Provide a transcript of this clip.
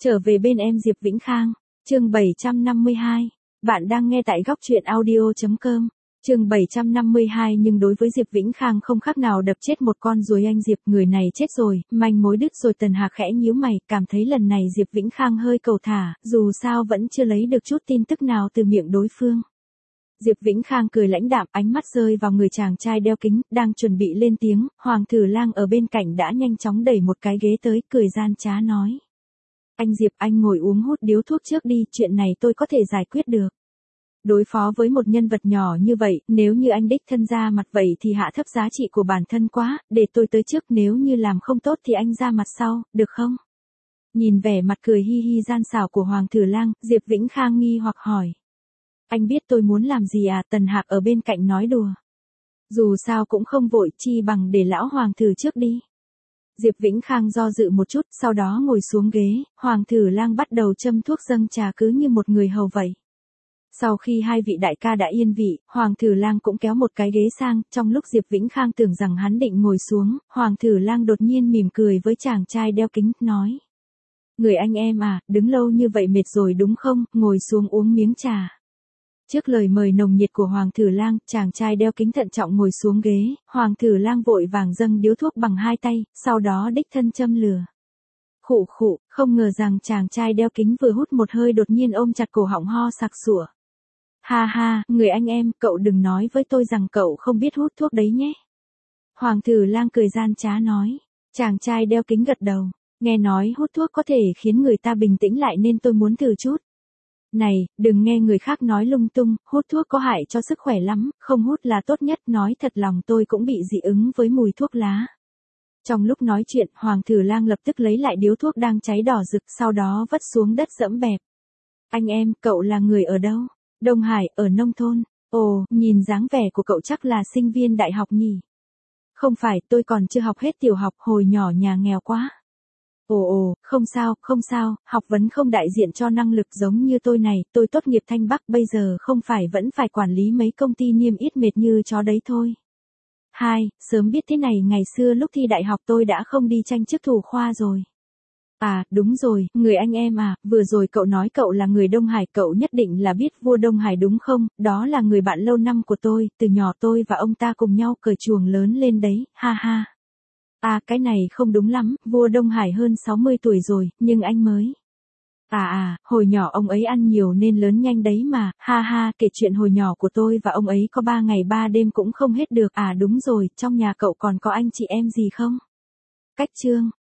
Trở về bên em Diệp Vĩnh Khang, chương 752. Bạn đang nghe tại góc truyện audio.com. Chương 752. Nhưng đối với Diệp Vĩnh Khang không khác nào đập chết một con ruồi. Anh Diệp, người này chết rồi, manh mối đứt rồi. Tần Hạc khẽ nhíu mày, cảm thấy lần này Diệp Vĩnh Khang hơi cầu thả, dù sao vẫn chưa lấy được chút tin tức nào từ miệng đối phương. Diệp Vĩnh Khang cười lãnh đạm, ánh mắt rơi vào người chàng trai đeo kính, đang chuẩn bị lên tiếng. Hoàng Thử Lang ở bên cạnh đã nhanh chóng đẩy một cái ghế tới, cười gian trá nói. Anh Diệp, anh ngồi uống hút điếu thuốc trước đi, chuyện này tôi có thể giải quyết được. Đối phó với một nhân vật nhỏ như vậy, nếu như anh đích thân ra mặt vậy thì hạ thấp giá trị của bản thân quá, để tôi tới trước, nếu như làm không tốt thì anh ra mặt sau, được không? Nhìn vẻ mặt cười hi hi gian xảo của Hoàng Thử Lang, Diệp Vĩnh Khang nghi hoặc hỏi. Anh biết tôi muốn làm gì à? Tần Hạc ở bên cạnh nói đùa. Dù sao cũng không vội, chi bằng để lão Hoàng Thử trước đi. Diệp Vĩnh Khang do dự một chút, sau đó ngồi xuống ghế, Hoàng Thử Lang bắt đầu châm thuốc dâng trà cứ như một người hầu vậy. Sau khi hai vị đại ca đã yên vị, Hoàng Thử Lang cũng kéo một cái ghế sang, trong lúc Diệp Vĩnh Khang tưởng rằng hắn định ngồi xuống, Hoàng Thử Lang đột nhiên mỉm cười với chàng trai đeo kính, nói. Người anh em à, đứng lâu như vậy mệt rồi đúng không, ngồi xuống uống miếng trà. Trước lời mời nồng nhiệt của Hoàng Thử Lang, chàng trai đeo kính thận trọng ngồi xuống ghế, Hoàng Thử Lang vội vàng dâng điếu thuốc bằng hai tay, sau đó đích thân châm lửa. Khụ khụ, không ngờ rằng chàng trai đeo kính vừa hút một hơi đột nhiên ôm chặt cổ họng ho sặc sủa. Ha ha, người anh em, cậu đừng nói với tôi rằng cậu không biết hút thuốc đấy nhé. Hoàng Thử Lang cười gian trá nói. Chàng trai đeo kính gật đầu, nghe nói hút thuốc có thể khiến người ta bình tĩnh lại nên tôi muốn thử chút. Này, đừng nghe người khác nói lung tung, hút thuốc có hại cho sức khỏe lắm, không hút là tốt nhất, nói thật lòng tôi cũng bị dị ứng với mùi thuốc lá. Trong lúc nói chuyện, Hoàng Thử Lang lập tức lấy lại điếu thuốc đang cháy đỏ rực, sau đó vất xuống đất dẫm bẹp. Anh em, cậu là người ở đâu? Đông Hải, ở nông thôn. Ồ, nhìn dáng vẻ của cậu chắc là sinh viên đại học nhỉ? Không phải, tôi còn chưa học hết tiểu học, hồi nhỏ nhà nghèo quá. Ồ, không sao, học vấn không đại diện cho năng lực giống như tôi này, tôi tốt nghiệp Thanh Bắc bây giờ không phải vẫn phải quản lý mấy công ty niêm yết mệt như chó đấy thôi. Sớm biết thế này ngày xưa lúc thi đại học tôi đã không đi tranh chức thủ khoa rồi. À, đúng rồi, người anh em à, vừa rồi cậu nói cậu là người Đông Hải, cậu nhất định là biết vua Đông Hải đúng không? Đó là người bạn lâu năm của tôi, từ nhỏ tôi và ông ta cùng nhau cởi chuồng lớn lên đấy, ha ha. À, cái này không đúng lắm, vua Đông Hải hơn 60 tuổi rồi, nhưng anh mới. Hồi nhỏ ông ấy ăn nhiều nên lớn nhanh đấy mà, ha ha, kể chuyện hồi nhỏ của tôi và ông ấy có 3 ngày 3 đêm cũng không hết được. À đúng rồi, trong nhà cậu còn có anh chị em gì không? Cách chương.